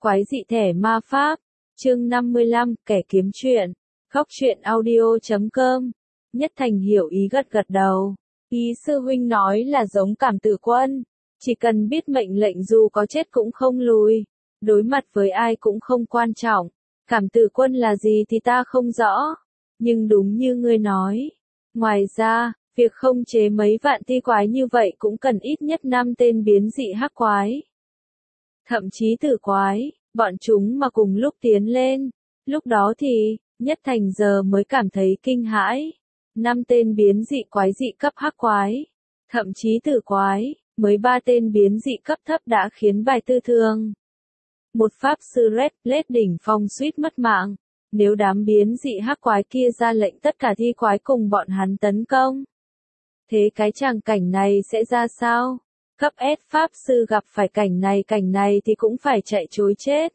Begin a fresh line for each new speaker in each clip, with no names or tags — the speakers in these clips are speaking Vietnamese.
Quái dị thẻ ma pháp. Chương 55, kẻ kiếm chuyện. Góc truyện audio.com. Nhất Thành hiểu ý gật gật đầu. Ý sư huynh nói là giống Cảm Tử Quân. Chỉ cần biết mệnh lệnh dù có chết cũng không lùi. Đối mặt với ai cũng không quan trọng. Cảm Tử Quân là gì thì ta không rõ. Nhưng đúng như ngươi nói. Ngoài ra, việc không chế mấy vạn thi quái như vậy cũng cần ít nhất 5 tên biến dị hắc quái. Thậm chí tử quái, bọn chúng mà cùng lúc tiến lên. Lúc đó thì, Nhất Thành giờ mới cảm thấy kinh hãi. 5 tên biến dị quái dị cấp hắc quái. Thậm chí tử quái, mới 3 tên biến dị cấp thấp đã khiến bài tư thường. Một pháp sư Red Blade đỉnh phong suýt mất mạng. Nếu đám biến dị hắc quái kia ra lệnh tất cả thi quái cùng bọn hắn tấn công. Thế cái tràng cảnh này sẽ ra sao? Cấp S pháp sư gặp phải cảnh này thì cũng phải chạy trối chết.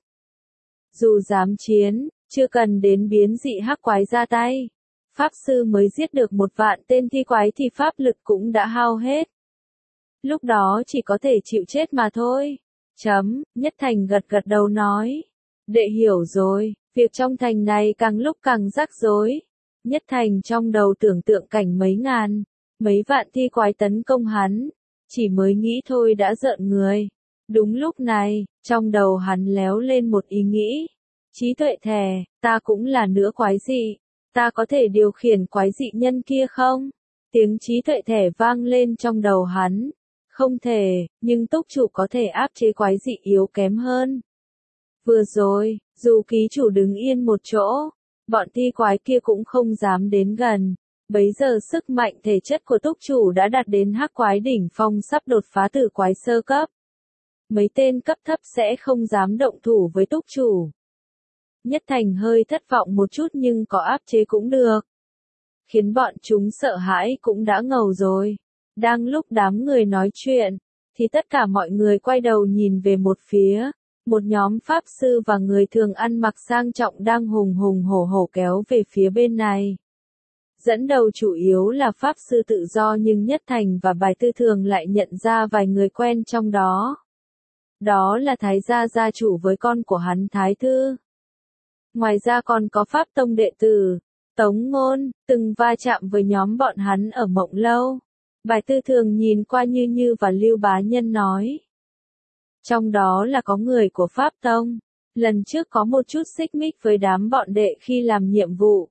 Dù dám chiến, chưa cần đến biến dị hắc quái ra tay. Pháp sư mới giết được 1 vạn tên thi quái thì pháp lực cũng đã hao hết. Lúc đó chỉ có thể chịu chết mà thôi. Nhất Thành gật gật đầu nói. Đệ hiểu rồi, việc trong thành này càng lúc càng rắc rối. Nhất Thành trong đầu tưởng tượng cảnh mấy vạn thi quái tấn công hắn. Chỉ mới nghĩ thôi đã rợn người. Đúng lúc này, trong đầu hắn léo lên một ý nghĩ. Trí tuệ thẻ, ta cũng là nữa quái dị. Ta có thể điều khiển quái dị nhân kia không? Tiếng trí tuệ thẻ vang lên trong đầu hắn. Không thể, nhưng túc chủ có thể áp chế quái dị yếu kém hơn. Vừa rồi, dù ký chủ đứng yên một chỗ, bọn thi quái kia cũng không dám đến gần. Bấy giờ sức mạnh thể chất của túc chủ đã đạt đến hắc quái đỉnh phong sắp đột phá tử quái sơ cấp. Mấy tên cấp thấp sẽ không dám động thủ với túc chủ. Nhất Thành hơi thất vọng một chút nhưng có áp chế cũng được. Khiến bọn chúng sợ hãi cũng đã ngầu rồi. Đang lúc đám người nói chuyện, thì tất cả mọi người quay đầu nhìn về một phía. Một nhóm pháp sư và người thường ăn mặc sang trọng đang hùng hùng hổ hổ kéo về phía bên này. Dẫn đầu chủ yếu là pháp sư tự do nhưng Nhất Thành và bài tư thường lại nhận ra vài người quen trong đó. Đó là Thái gia gia chủ với con của hắn Thái Thư. Ngoài ra còn có Pháp Tông đệ tử, Tống Ngôn, từng va chạm với nhóm bọn hắn ở Mộng Lâu. Bài tư thường nhìn qua Như và Lưu Bá Nhân nói. Trong đó là có người của Pháp Tông. Lần trước có một chút xích mích với đám bọn đệ khi làm nhiệm vụ.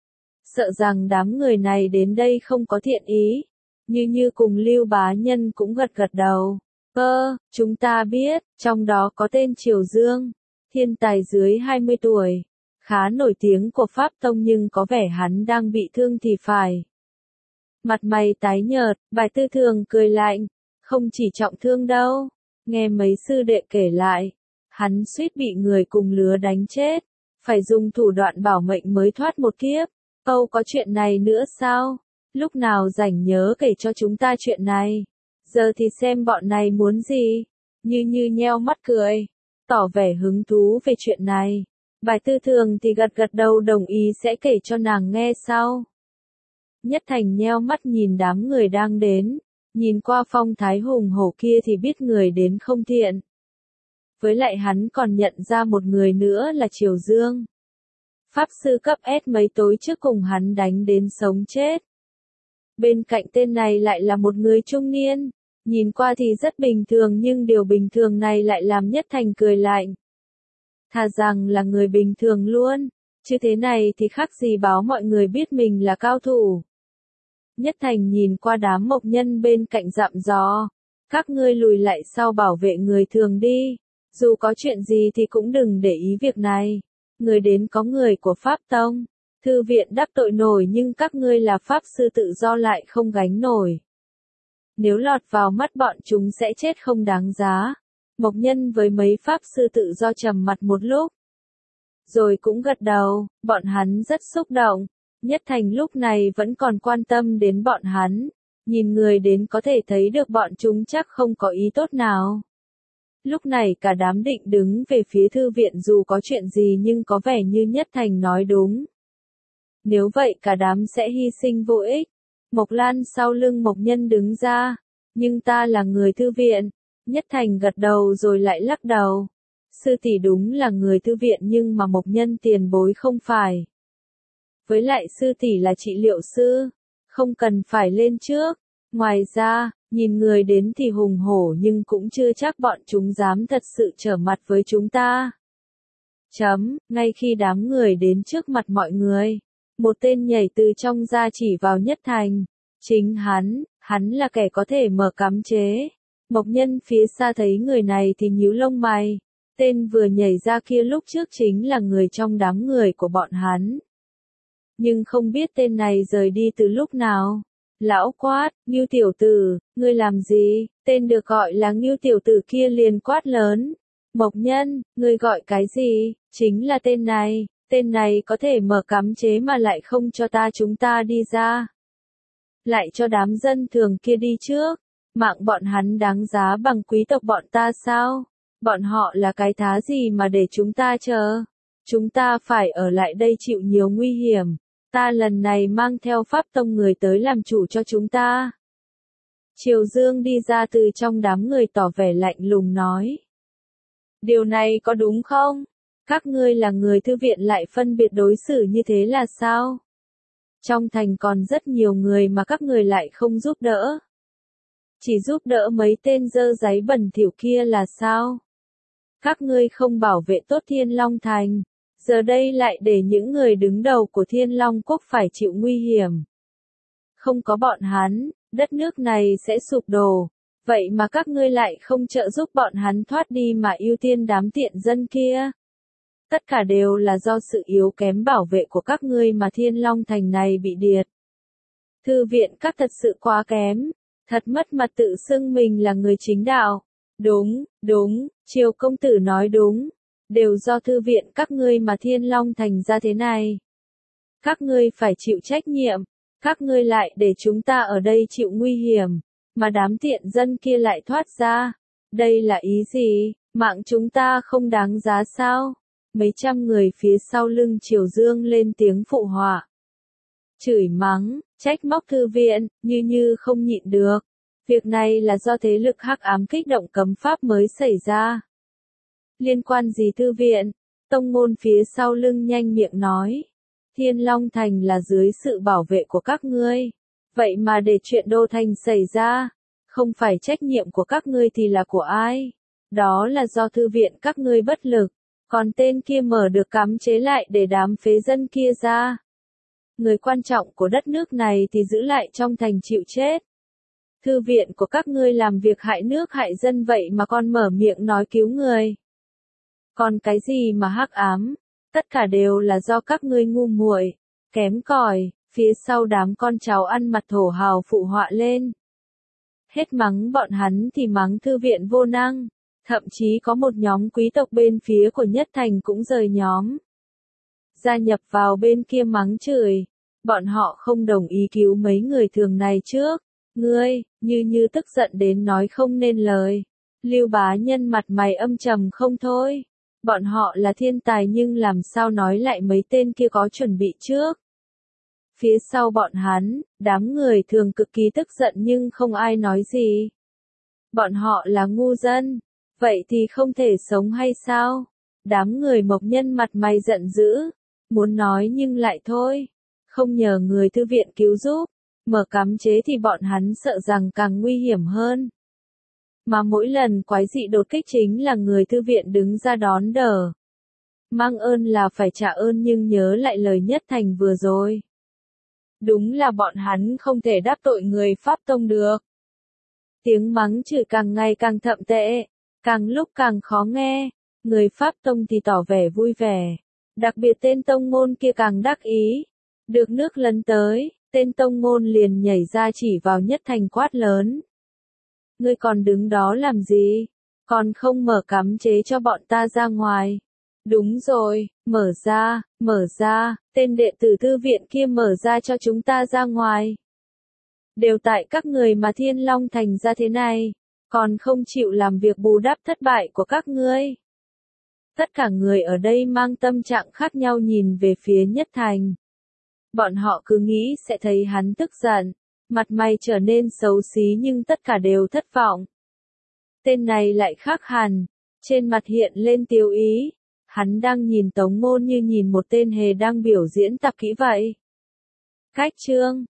Sợ rằng đám người này đến đây không có thiện ý. Như cùng Lưu Bá Nhân cũng gật gật đầu. Chúng ta biết, trong đó có tên Triều Dương. Thiên tài dưới 20 tuổi. Khá nổi tiếng của Pháp Tông nhưng có vẻ hắn đang bị thương thì phải. Mặt mày tái nhợt, bài tư thường cười lạnh. Không chỉ trọng thương đâu. Nghe mấy sư đệ kể lại. Hắn suýt bị người cùng lứa đánh chết. Phải dùng thủ đoạn bảo mệnh mới thoát một kiếp. Có chuyện này nữa sao? Lúc nào rảnh nhớ kể cho chúng ta chuyện này. Giờ thì xem bọn này muốn gì. Như nheo mắt cười. Tỏ vẻ hứng thú về chuyện này. Bài tư thường thì gật gật đầu đồng ý sẽ kể cho nàng nghe sau. Nhất Thành nheo mắt nhìn đám người đang đến. Nhìn qua phong thái hùng hổ kia thì biết người đến không thiện. Với lại hắn còn nhận ra một người nữa là Triều Dương. Pháp sư cấp S mấy tối trước cùng hắn đánh đến sống chết. Bên cạnh tên này lại là một người trung niên. Nhìn qua thì rất bình thường nhưng điều bình thường này lại làm Nhất Thành cười lạnh. Thà rằng là người bình thường luôn. Chứ thế này thì khác gì báo mọi người biết mình là cao thủ. Nhất Thành nhìn qua đám mộc nhân bên cạnh dặm dò. Các ngươi lùi lại sau bảo vệ người thường đi. Dù có chuyện gì thì cũng đừng để ý việc này. Người đến có người của Pháp Tông. Thư viện đắc tội nổi nhưng các ngươi là pháp sư tự do lại không gánh nổi. Nếu lọt vào mắt bọn chúng sẽ chết không đáng giá. Mộc nhân với mấy pháp sư tự do trầm mặt một lúc. Rồi cũng gật đầu, bọn hắn rất xúc động. Nhất Thành lúc này vẫn còn quan tâm đến bọn hắn. Nhìn người đến có thể thấy được bọn chúng chắc không có ý tốt nào. Lúc này cả đám định đứng về phía thư viện dù có chuyện gì nhưng có vẻ như Nhất Thành nói đúng. Nếu vậy cả đám sẽ hy sinh vô ích. Mộc Lan sau lưng Mộc Nhân đứng ra. Nhưng ta là người thư viện. Nhất Thành gật đầu rồi lại lắc đầu. Sư tỷ đúng là người thư viện nhưng mà Mộc Nhân tiền bối không phải. Với lại sư tỷ là trị liệu sư, không cần phải lên trước. Ngoài ra, nhìn người đến thì hùng hổ nhưng cũng chưa chắc bọn chúng dám thật sự trở mặt với chúng ta. Ngay khi đám người đến trước mặt mọi người, một tên nhảy từ trong ra chỉ vào Nhất Thành. Chính hắn là kẻ có thể mở cấm chế. Mộc Nhân phía xa thấy người này thì nhíu lông mày. Tên vừa nhảy ra kia lúc trước chính là người trong đám người của bọn hắn. Nhưng không biết tên này rời đi từ lúc nào. Lão quát, Ngưu tiểu tử, ngươi làm gì? Tên được gọi là Ngưu tiểu tử kia liền quát lớn. Mộc Nhân, ngươi gọi cái gì? Chính là tên này có thể mở cấm chế mà lại không cho chúng ta đi ra. Lại cho đám dân thường kia đi trước. Mạng bọn hắn đáng giá bằng quý tộc bọn ta sao? Bọn họ là cái thá gì mà để chúng ta chờ? Chúng ta phải ở lại đây chịu nhiều nguy hiểm. Ta lần này mang theo Pháp Tông người tới làm chủ cho chúng ta. Triều Dương đi ra từ trong đám người tỏ vẻ lạnh lùng nói. Điều này có đúng không? Các ngươi là người thư viện lại phân biệt đối xử như thế là sao? Trong thành còn rất nhiều người mà các người lại không giúp đỡ. Chỉ giúp đỡ mấy tên dơ dáy bẩn thỉu kia là sao? Các ngươi không bảo vệ tốt Thiên Long Thành, giờ đây lại để những người đứng đầu của Thiên Long Quốc phải chịu nguy hiểm. Không có bọn hắn, đất nước này sẽ sụp đổ, vậy mà các ngươi lại không trợ giúp bọn hắn thoát đi mà ưu tiên đám tiện dân kia. Tất cả đều là do sự yếu kém bảo vệ của các ngươi mà Thiên Long Thành này bị điệt. Thư viện các thật sự quá kém, thật mất mặt tự xưng mình là người chính đạo. Đúng, Triều công tử nói đúng. Đều do thư viện các ngươi mà Thiên Long Thành ra thế này. Các ngươi phải chịu trách nhiệm. Các ngươi lại để chúng ta ở đây chịu nguy hiểm. Mà đám tiện dân kia lại thoát ra. Đây là ý gì? Mạng chúng ta không đáng giá sao? Mấy trăm người phía sau lưng Triều Dương lên tiếng phụ họa. Chửi mắng, trách móc thư viện, như không nhịn được. Việc này là do thế lực hắc ám kích động cấm pháp mới xảy ra. Liên quan gì thư viện? Tông môn phía sau lưng nhanh miệng nói. Thiên Long Thành là dưới sự bảo vệ của các ngươi. Vậy mà để chuyện Đô Thành xảy ra, không phải trách nhiệm của các ngươi thì là của ai? Đó là do thư viện các ngươi bất lực. Còn tên kia mở được cấm chế lại để đám phế dân kia ra. Người quan trọng của đất nước này thì giữ lại trong thành chịu chết. Thư viện của các ngươi làm việc hại nước hại dân vậy mà còn mở miệng nói cứu người. Còn cái gì mà hắc ám? Tất cả đều là do các ngươi ngu muội, kém cỏi. Phía sau đám con cháu ăn mặt thổ hào phụ họa lên. Hết mắng bọn hắn thì mắng thư viện vô năng. Thậm chí có một nhóm quý tộc bên phía của Nhất Thành cũng rời nhóm. Gia nhập vào bên kia mắng chửi. Bọn họ không đồng ý cứu mấy người thường này trước. Ngươi, như tức giận đến nói không nên lời. Lưu Bá Nhân mặt mày âm trầm không thôi. Bọn họ là thiên tài nhưng làm sao nói lại mấy tên kia có chuẩn bị trước. Phía sau bọn hắn, đám người thường cực kỳ tức giận nhưng không ai nói gì. Bọn họ là ngu dân. Vậy thì không thể sống hay sao? Đám người Mộc Nhân mặt mày giận dữ. Muốn nói nhưng lại thôi. Không nhờ người thư viện cứu giúp. Mở cấm chế thì bọn hắn sợ rằng càng nguy hiểm hơn. Mà mỗi lần quái dị đột kích chính là người thư viện đứng ra đón đỡ. Mang ơn là phải trả ơn nhưng nhớ lại lời Nhất Thành vừa rồi. Đúng là bọn hắn không thể đáp tội người Pháp Tông được. Tiếng mắng chửi càng ngày càng thậm tệ, càng lúc càng khó nghe. Người Pháp Tông thì tỏ vẻ vui vẻ. Đặc biệt tên tông môn kia càng đắc ý. Được nước lấn tới, tên tông môn liền nhảy ra chỉ vào Nhất Thành quát lớn. Ngươi còn đứng đó làm gì? Còn không mở cấm chế cho bọn ta ra ngoài. Đúng rồi, mở ra, tên đệ tử thư viện kia mở ra cho chúng ta ra ngoài. Đều tại các người mà Thiên Long Thành ra thế này, còn không chịu làm việc bù đắp thất bại của các ngươi. Tất cả người ở đây mang tâm trạng khác nhau nhìn về phía Nhất Thành. Bọn họ cứ nghĩ sẽ thấy hắn tức giận, mặt mày trở nên xấu xí nhưng tất cả đều thất vọng. Tên này lại khác hẳn, Trên mặt hiện lên tiêu ý. Hắn đang nhìn Tống Ngôn như nhìn một tên hề đang biểu diễn tập kỹ vậy. Cách chương